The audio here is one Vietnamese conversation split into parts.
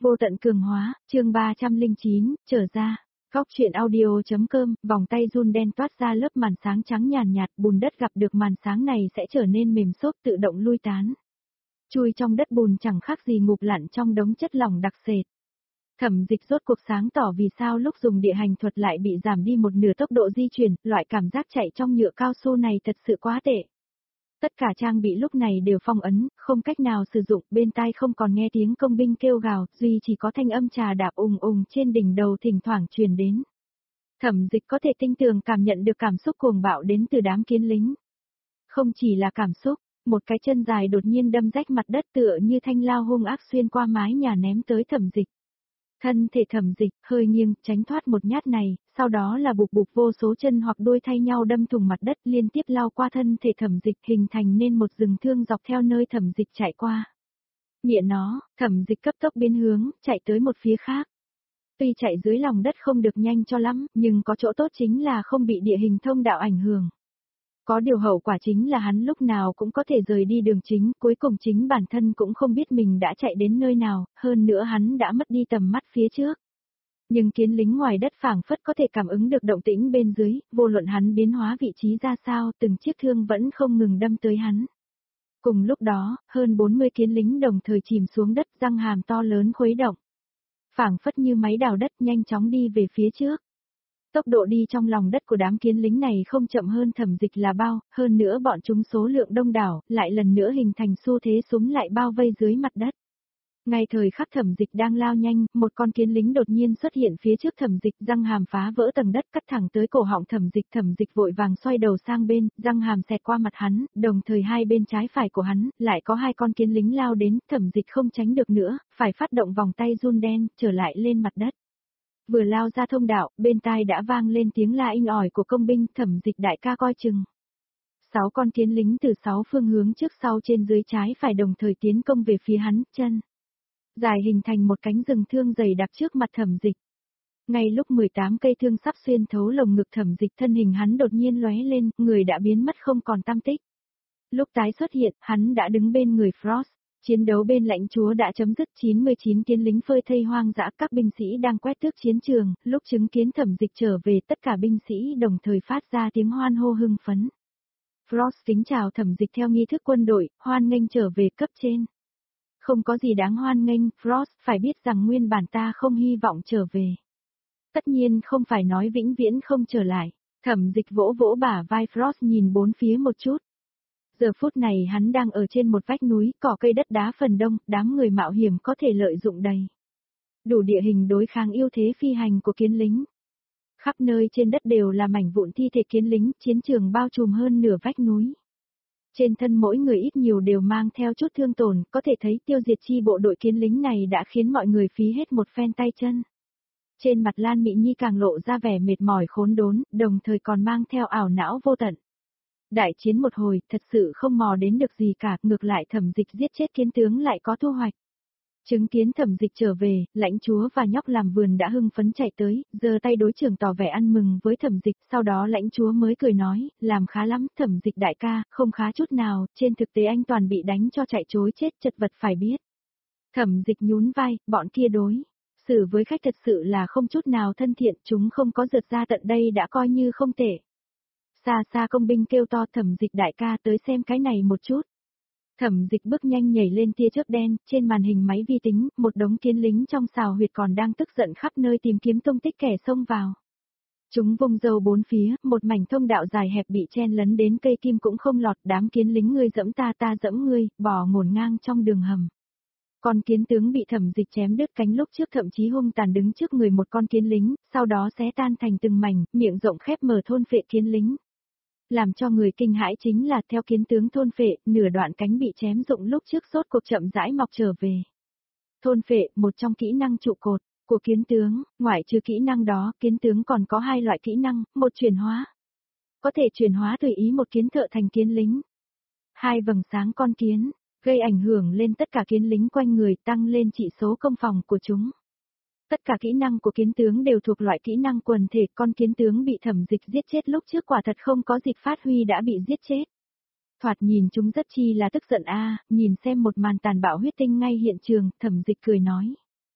Vô tận cường hóa, chương 309, trở ra. Góc truyện audio.com, vòng tay run đen toát ra lớp màn sáng trắng nhàn nhạt, bùn đất gặp được màn sáng này sẽ trở nên mềm xốp tự động lui tán. Chui trong đất bùn chẳng khác gì ngụp lặn trong đống chất lỏng đặc sệt. Thẩm Dịch rốt cuộc sáng tỏ vì sao lúc dùng địa hành thuật lại bị giảm đi một nửa tốc độ di chuyển, loại cảm giác chạy trong nhựa cao su này thật sự quá tệ. Tất cả trang bị lúc này đều phong ấn, không cách nào sử dụng, bên tai không còn nghe tiếng công binh kêu gào, duy chỉ có thanh âm trà đạp ùng ùng trên đỉnh đầu thỉnh thoảng truyền đến. Thẩm Dịch có thể tinh tường cảm nhận được cảm xúc cuồng bạo đến từ đám kiến lính. Không chỉ là cảm xúc, một cái chân dài đột nhiên đâm rách mặt đất tựa như thanh lao hung ác xuyên qua mái nhà ném tới Thẩm Dịch. Thân thể Thẩm Dịch hơi nghiêng, tránh thoát một nhát này, sau đó là bục bục vô số chân hoặc đuôi thay nhau đâm thủng mặt đất liên tiếp lao qua thân thể Thẩm Dịch hình thành nên một rừng thương dọc theo nơi Thẩm Dịch chạy qua. Nghĩa nó, Thẩm Dịch cấp tốc biến hướng, chạy tới một phía khác. Tuy chạy dưới lòng đất không được nhanh cho lắm, nhưng có chỗ tốt chính là không bị địa hình thông đạo ảnh hưởng. Có điều hậu quả chính là hắn lúc nào cũng có thể rời đi đường chính, cuối cùng chính bản thân cũng không biết mình đã chạy đến nơi nào, hơn nữa hắn đã mất đi tầm mắt phía trước. Nhưng kiến lính ngoài đất phảng phất có thể cảm ứng được động tĩnh bên dưới, vô luận hắn biến hóa vị trí ra sao, từng chiếc thương vẫn không ngừng đâm tới hắn. Cùng lúc đó, hơn 40 kiến lính đồng thời chìm xuống đất, răng hàm to lớn khuấy động. Phảng phất như máy đào đất nhanh chóng đi về phía trước. Tốc độ đi trong lòng đất của đám kiến lính này không chậm hơn Thẩm Dịch là bao, hơn nữa bọn chúng số lượng đông đảo, lại lần nữa hình thành xu thế súng lại bao vây dưới mặt đất. Ngay thời khắc Thẩm Dịch đang lao nhanh, một con kiến lính đột nhiên xuất hiện phía trước Thẩm Dịch, răng hàm phá vỡ tầng đất cắt thẳng tới cổ họng Thẩm Dịch vội vàng xoay đầu sang bên, răng hàm xẹt qua mặt hắn, đồng thời hai bên trái phải của hắn, lại có hai con kiến lính lao đến, Thẩm Dịch không tránh được nữa, phải phát động vòng tay run đen, trở lại lên mặt đất. Vừa lao ra thông đạo, bên tai đã vang lên tiếng la inh ỏi của công binh, Thẩm Dịch đại ca coi chừng. 6 con kiến lính từ 6 phương hướng trước sau trên dưới trái phải đồng thời tiến công về phía hắn, chân dài hình thành một cánh rừng thương dày đặc trước mặt Thẩm Dịch. Ngay lúc 18 cây thương sắp xuyên thấu lồng ngực Thẩm Dịch, thân hình hắn đột nhiên lóe lên, người đã biến mất không còn tăm tích. Lúc tái xuất hiện, hắn đã đứng bên người Frost. Chiến đấu bên lãnh chúa đã chấm dứt, 99 kiến lính phơi thây hoang dã, các binh sĩ đang quét tước chiến trường, lúc chứng kiến Thẩm Dịch trở về tất cả binh sĩ đồng thời phát ra tiếng hoan hô hưng phấn. Frost kính chào Thẩm Dịch theo nghi thức quân đội, hoan nghênh trở về cấp trên. Không có gì đáng hoan nghênh, Frost phải biết rằng nguyên bản ta không hy vọng trở về. Tất nhiên không phải nói vĩnh viễn không trở lại. Thẩm Dịch vỗ vỗ bả vai Frost nhìn bốn phía một chút. Giờ phút này hắn đang ở trên một vách núi, cỏ cây đất đá phần đông, đám người mạo hiểm có thể lợi dụng đầy. Đủ địa hình đối kháng ưu thế phi hành của kiến lính. Khắp nơi trên đất đều là mảnh vụn thi thể kiến lính, chiến trường bao trùm hơn nửa vách núi. Trên thân mỗi người ít nhiều đều mang theo chút thương tổn, có thể thấy tiêu diệt chi bộ đội kiến lính này đã khiến mọi người phí hết một phen tay chân. Trên mặt Lan Mị Nhi càng lộ ra vẻ mệt mỏi khốn đốn, đồng thời còn mang theo ảo não vô tận. Đại chiến một hồi, thật sự không mò đến được gì cả, ngược lại Thẩm Dịch giết chết kiến tướng lại có thu hoạch. Chứng kiến Thẩm Dịch trở về, lãnh chúa và nhóc làm vườn đã hưng phấn chạy tới, giơ tay đối trưởng tỏ vẻ ăn mừng với Thẩm Dịch, sau đó lãnh chúa mới cười nói, làm khá lắm, Thẩm Dịch đại ca, không khá chút nào, trên thực tế anh toàn bị đánh cho chạy trối chết chật vật phải biết. Thẩm Dịch nhún vai, bọn kia đối xử với khách thật sự là không chút nào thân thiện, chúng không có rượt ra tận đây đã coi như không tệ. Xa xa công binh kêu to, Thẩm Dịch đại ca tới xem cái này một chút. Thẩm Dịch bước nhanh nhảy lên tia chớp đen, trên màn hình máy vi tính, một đống kiến lính trong xào huyệt còn đang tức giận khắp nơi tìm kiếm tung tích kẻ xông vào. Chúng vung dầu bốn phía, một mảnh thông đạo dài hẹp bị chen lấn đến cây kim cũng không lọt, đám kiến lính ngươi dẫm ta dẫm ngươi, bò ngổn ngang trong đường hầm. Con kiến tướng bị Thẩm Dịch chém đứt cánh lúc trước thậm chí hung tàn đứng trước người một con kiến lính, sau đó xé tan thành từng mảnh, miệng rộng khép mở thôn phệ kiến lính. Làm cho người kinh hãi chính là theo kiến tướng thôn phệ, nửa đoạn cánh bị chém rụng lúc trước sốt cuộc chậm rãi mọc trở về. Thôn phệ, một trong kỹ năng trụ cột của kiến tướng, ngoại trừ kỹ năng đó, kiến tướng còn có hai loại kỹ năng, một chuyển hóa. Có thể chuyển hóa tùy ý một kiến thợ thành kiến lính. Hai vầng sáng con kiến, gây ảnh hưởng lên tất cả kiến lính quanh người, tăng lên chỉ số công phòng của chúng. Tất cả kỹ năng của kiến tướng đều thuộc loại kỹ năng quần thể, con kiến tướng bị Thẩm Dịch giết chết lúc trước quả thật không có dịp phát huy đã bị giết chết. Thoạt nhìn chúng rất chi là tức giận a, nhìn xem một màn tàn bạo huyết tinh ngay hiện trường, Thẩm Dịch cười nói.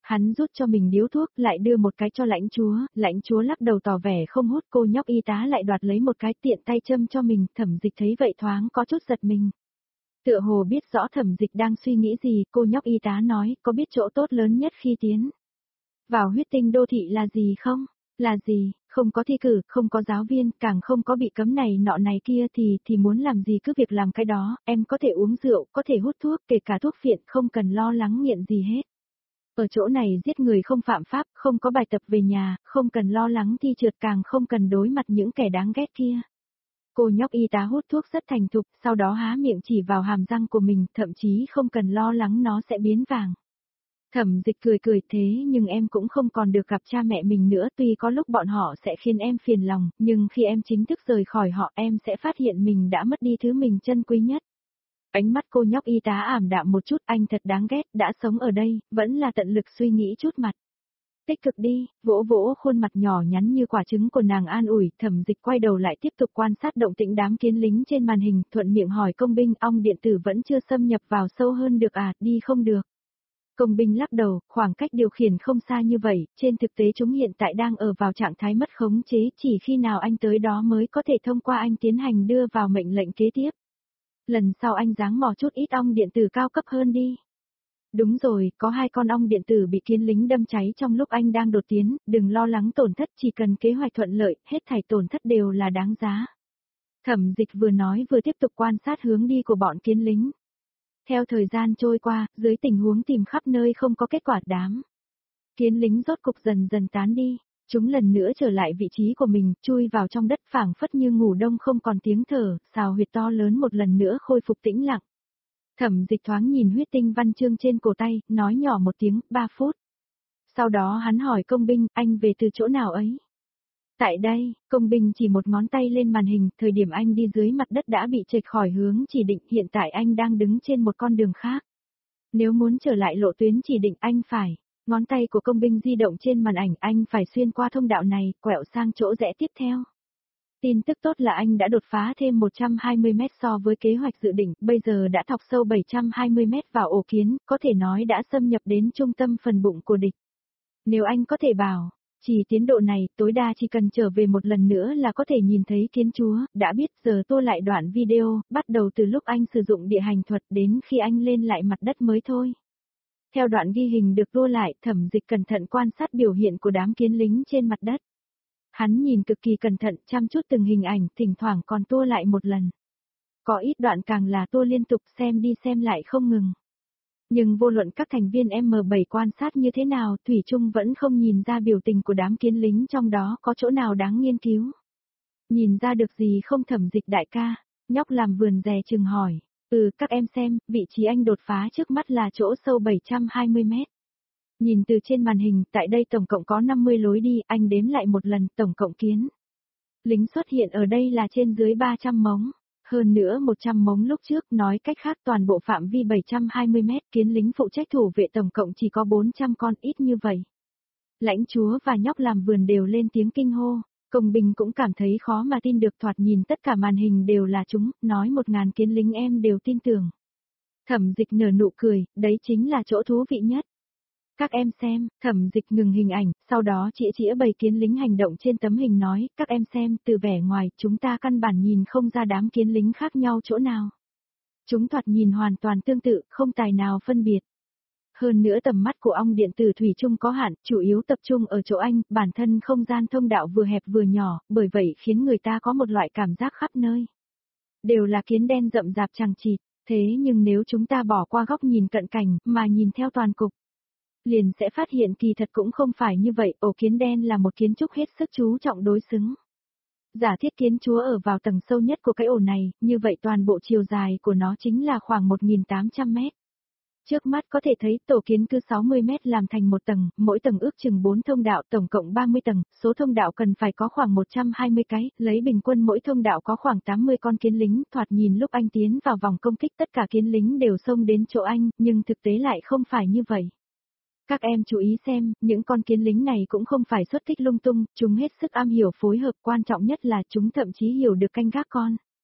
Hắn rút cho mình điếu thuốc, lại đưa một cái cho lãnh chúa lắc đầu tỏ vẻ không hút, cô nhóc y tá lại đoạt lấy một cái tiện tay châm cho mình, Thẩm Dịch thấy vậy thoáng có chút giật mình. Tựa hồ biết rõ Thẩm Dịch đang suy nghĩ gì, cô nhóc y tá nói, có biết chỗ tốt lớn nhất khi tiến vào huyết tinh đô thị là gì không? Là gì? Không có thi cử, không có giáo viên, càng không có bị cấm này nọ này kia thì muốn làm gì cứ việc làm cái đó, em có thể uống rượu, có thể hút thuốc, kể cả thuốc phiện, không cần lo lắng nghiện gì hết. Ở chỗ này giết người không phạm pháp, không có bài tập về nhà, không cần lo lắng thi trượt, càng không cần đối mặt những kẻ đáng ghét kia. Cô nhóc y tá hút thuốc rất thành thục, sau đó há miệng chỉ vào hàm răng của mình, thậm chí không cần lo lắng nó sẽ biến vàng. Thẩm Dịch cười cười, thế nhưng em cũng không còn được gặp cha mẹ mình nữa, tuy có lúc bọn họ sẽ khiến em phiền lòng, nhưng khi em chính thức rời khỏi họ em sẽ phát hiện mình đã mất đi thứ mình trân quý nhất. Ánh mắt cô nhóc y tá ảm đạm một chút, anh thật đáng ghét, đã sống ở đây, vẫn là tận lực suy nghĩ chút mặt. Tích cực đi, vỗ vỗ khuôn mặt nhỏ nhắn như quả trứng của nàng an ủi. Thẩm Dịch quay đầu lại tiếp tục quan sát động tĩnh đám kiến lính trên màn hình, thuận miệng hỏi công binh, ong điện tử vẫn chưa xâm nhập vào sâu hơn được à, đi không được. Công binh lắc đầu, khoảng cách điều khiển không xa như vậy, trên thực tế chúng hiện tại đang ở vào trạng thái mất khống chế, chỉ khi nào anh tới đó mới có thể thông qua anh tiến hành đưa vào mệnh lệnh kế tiếp. Lần sau anh dáng mò chút ít ong điện tử cao cấp hơn đi. Đúng rồi, có 2 con ong điện tử bị kiến lính đâm cháy trong lúc anh đang đột tiến, đừng lo lắng tổn thất, chỉ cần kế hoạch thuận lợi, hết thảy tổn thất đều là đáng giá. Thẩm Dịch vừa nói vừa tiếp tục quan sát hướng đi của bọn kiến lính. Theo thời gian trôi qua, dưới tình huống tìm khắp nơi không có kết quả, đám kiến lính rốt cục dần dần tán đi. Chúng lần nữa trở lại vị trí của mình, chui vào trong đất phảng phất như ngủ đông không còn tiếng thở, xào huyệt to lớn một lần nữa khôi phục tĩnh lặng. Thẩm Dịch thoáng nhìn huyết tinh văn chương trên cổ tay, nói nhỏ một tiếng, 3 phút. Sau đó hắn hỏi công binh, anh về từ chỗ nào ấy? Tại đây, công binh chỉ một ngón tay lên màn hình, thời điểm anh đi dưới mặt đất đã bị trệch khỏi hướng chỉ định, hiện tại anh đang đứng trên một con đường khác. Nếu muốn trở lại lộ tuyến chỉ định anh phải, ngón tay của công binh di động trên màn ảnh, anh phải xuyên qua thông đạo này, quẹo sang chỗ rẽ tiếp theo. Tin tức tốt là anh đã đột phá thêm 120 mét so với kế hoạch dự định, bây giờ đã thọc sâu 720 mét vào ổ kiến, có thể nói đã xâm nhập đến trung tâm phần bụng của địch. Nếu anh có thể bảo, chỉ tiến độ này, tối đa chỉ cần trở về một lần nữa là có thể nhìn thấy kiến chúa, đã biết giờ tôi lại đoạn video, bắt đầu từ lúc anh sử dụng địa hành thuật đến khi anh lên lại mặt đất mới thôi. Theo đoạn ghi hình được tua lại, Thẩm Dịch cẩn thận quan sát biểu hiện của đám kiến lính trên mặt đất. Hắn nhìn cực kỳ cẩn thận, chăm chút từng hình ảnh, thỉnh thoảng còn tua lại một lần. Có ít đoạn càng là tua liên tục, xem đi xem lại không ngừng. Nhưng vô luận các thành viên M7 quan sát như thế nào, Thủy Chung vẫn không nhìn ra biểu tình của đám kiến lính trong đó có chỗ nào đáng nghiên cứu. Nhìn ra được gì không Thẩm Dịch đại ca? Nhóc làm vườn dè chừng hỏi. Các em xem, vị trí anh đột phá trước mắt là chỗ sâu 720 mét. Nhìn từ trên màn hình, tại đây tổng cộng có 50 lối đi, anh đếm lại một lần, tổng cộng kiến lính xuất hiện ở đây là trên dưới 300 mống. Hơn nữa 100 mống lúc trước, nói cách khác toàn bộ phạm vi 720 mét, kiến lính phụ trách thủ vệ tổng cộng chỉ có 400 con, ít như vậy. Lãnh chúa và nhóc làm vườn đều lên tiếng kinh hô, công binh cũng cảm thấy khó mà tin được, thoạt nhìn tất cả màn hình đều là chúng, nói 1000 kiến lính em đều tin tưởng. Thẩm Dịch nở nụ cười, đấy chính là chỗ thú vị nhất. Các em xem, Thẩm Dịch ngừng hình ảnh, sau đó chĩa bầy kiến lính hành động trên tấm hình nói, các em xem, từ vẻ ngoài, chúng ta căn bản nhìn không ra đám kiến lính khác nhau chỗ nào. Chúng thoạt nhìn hoàn toàn tương tự, không tài nào phân biệt. Hơn nữa tầm mắt của ong điện tử Thủy Chung có hạn, chủ yếu tập trung ở chỗ anh, bản thân không gian thông đạo vừa hẹp vừa nhỏ, bởi vậy khiến người ta có một loại cảm giác khắp nơi. Đều là kiến đen rậm rạp chằng chịt, thế nhưng nếu chúng ta bỏ qua góc nhìn cận cảnh, mà nhìn theo toàn cục, liền sẽ phát hiện kỳ thật cũng không phải như vậy, ổ kiến đen là một kiến trúc hết sức chú trọng đối xứng. Giả thiết kiến chúa ở vào tầng sâu nhất của cái ổ này, như vậy toàn bộ chiều dài của nó chính là khoảng 1800 mét. Trước mắt có thể thấy tổ kiến cứ 60 mét làm thành một tầng, mỗi tầng ước chừng 4 thông đạo, tổng cộng 30 tầng, số thông đạo cần phải có khoảng 120 cái, lấy bình quân mỗi thông đạo có khoảng 80 con kiến lính, thoạt nhìn lúc anh tiến vào vòng công kích tất cả kiến lính đều xông đến chỗ anh, nhưng thực tế lại không phải như vậy. Các em chú ý xem, những con kiến lính này cũng không phải xuất kích lung tung, chúng hết sức am hiểu phối hợp, quan trọng nhất là chúng thậm chí hiểu được canh gác con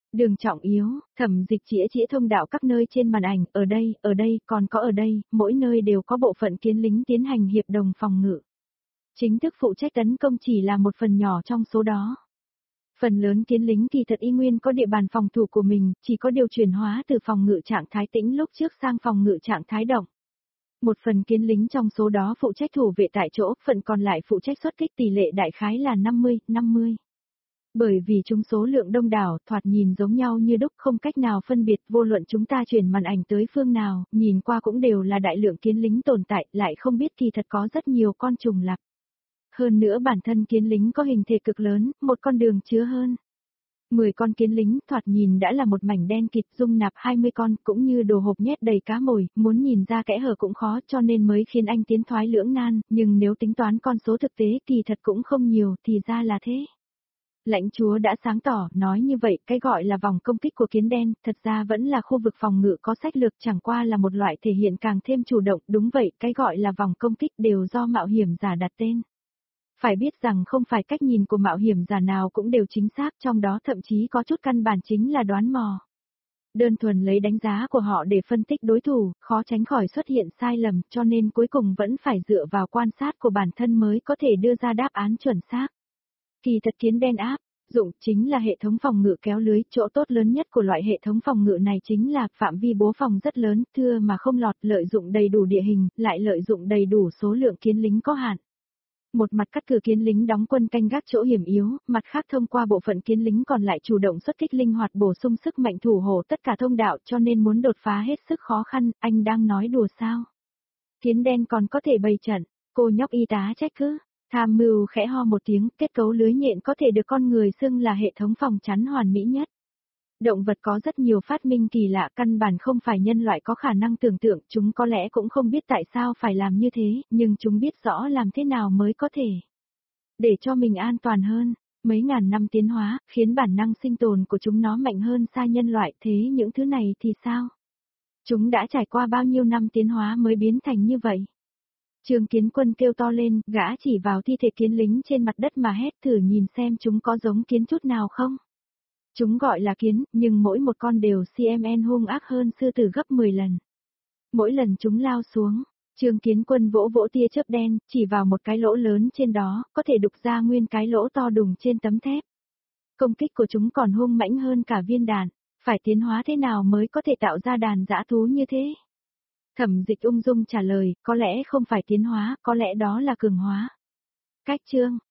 Đường Trọng Yếu, Thẩm Dịch chĩa chĩa thông đạo các nơi trên màn ảnh, ở đây, còn có ở đây, mỗi nơi đều có bộ phận kiến lính tiến hành hiệp đồng phòng ngự. Chính thức phụ trách tấn công chỉ là một phần nhỏ trong số đó. Phần lớn kiến lính kỳ thật y nguyên có địa bàn phòng thủ của mình, chỉ có điều chuyển hóa từ phòng ngự trạng thái tĩnh lúc trước sang phòng ngự trạng thái động. Một phần kiến lính trong số đó phụ trách thủ vệ tại chỗ, phần còn lại phụ trách xuất kích, tỷ lệ đại khái là 50-50. Bởi vì chúng số lượng đông đảo, thoạt nhìn giống nhau như đúc, không cách nào phân biệt, vô luận chúng ta chuyển màn ảnh tới phương nào, nhìn qua cũng đều là đại lượng kiến lính tồn tại, lại không biết kỳ thật có rất nhiều con trùng lặp. Hơn nữa bản thân kiến lính có hình thể cực lớn, một con đường chứa hơn 10 con kiến lính, thoạt nhìn đã là một mảnh đen kịt, dung nạp 20 con, cũng như đồ hộp nhét đầy cá mồi, muốn nhìn ra kẽ hở cũng khó, cho nên mới khiến anh tiến thoái lưỡng nan, nhưng nếu tính toán con số thực tế kỳ thật cũng không nhiều, thì ra là thế. Lãnh chúa đã sáng tỏ, nói như vậy, cái gọi là vòng công kích của kiến đen, thật ra vẫn là khu vực phòng ngự có sách lược, chẳng qua là một loại thể hiện càng thêm chủ động, đúng vậy, cái gọi là vòng công kích đều do mạo hiểm giả đặt tên. Phải biết rằng không phải cách nhìn của mạo hiểm giả nào cũng đều chính xác, trong đó thậm chí có chút căn bản chính là đoán mò. Đơn thuần lấy đánh giá của họ để phân tích đối thủ, khó tránh khỏi xuất hiện sai lầm, cho nên cuối cùng vẫn phải dựa vào quan sát của bản thân mới có thể đưa ra đáp án chuẩn xác. Kỳ thật kiến đen áp dụng chính là hệ thống phòng ngự kéo lưới, chỗ tốt lớn nhất của loại hệ thống phòng ngự này chính là phạm vi bố phòng rất lớn, thưa mà không lọt, lợi dụng đầy đủ địa hình, lại lợi dụng đầy đủ số lượng kiến lính có hạn. Một mặt cắt cử kiến lính đóng quân canh gác chỗ hiểm yếu, mặt khác thông qua bộ phận kiến lính còn lại chủ động xuất kích linh hoạt bổ sung sức mạnh thủ hộ tất cả thông đạo, cho nên muốn đột phá hết sức khó khăn, anh đang nói đùa sao? Kiến đen còn có thể bày trận, cô nhóc y tá trách cứ. Tham mưu khẽ ho một tiếng, kết cấu lưới nhện có thể được con người xưng là hệ thống phòng chắn hoàn mỹ nhất. Động vật có rất nhiều phát minh kỳ lạ, căn bản không phải nhân loại có khả năng tưởng tượng, chúng có lẽ cũng không biết tại sao phải làm như thế, nhưng chúng biết rõ làm thế nào mới có thể để cho mình an toàn hơn. Mấy ngàn năm tiến hóa, khiến bản năng sinh tồn của chúng nó mạnh hơn xa nhân loại, thế những thứ này thì sao? Chúng đã trải qua bao nhiêu năm tiến hóa mới biến thành như vậy? Trương Kiến Quân kêu to lên, gã chỉ vào thi thể kiến lính trên mặt đất mà hét, thử nhìn xem chúng có giống kiến chút nào không. Chúng gọi là kiến, nhưng mỗi một con đều CMN hung ác hơn sư tử gấp 10 lần. Mỗi lần chúng lao xuống, Trương Kiến Quân vỗ vỗ tia chớp đen, chỉ vào một cái lỗ lớn trên đó, có thể đục ra nguyên cái lỗ to đùng trên tấm thép. Công kích của chúng còn hung mãnh hơn cả viên đạn, phải tiến hóa thế nào mới có thể tạo ra đàn dã thú như thế? Thẩm Dịch ung dung trả lời, có lẽ không phải tiến hóa, có lẽ đó là cường hóa. Cách chương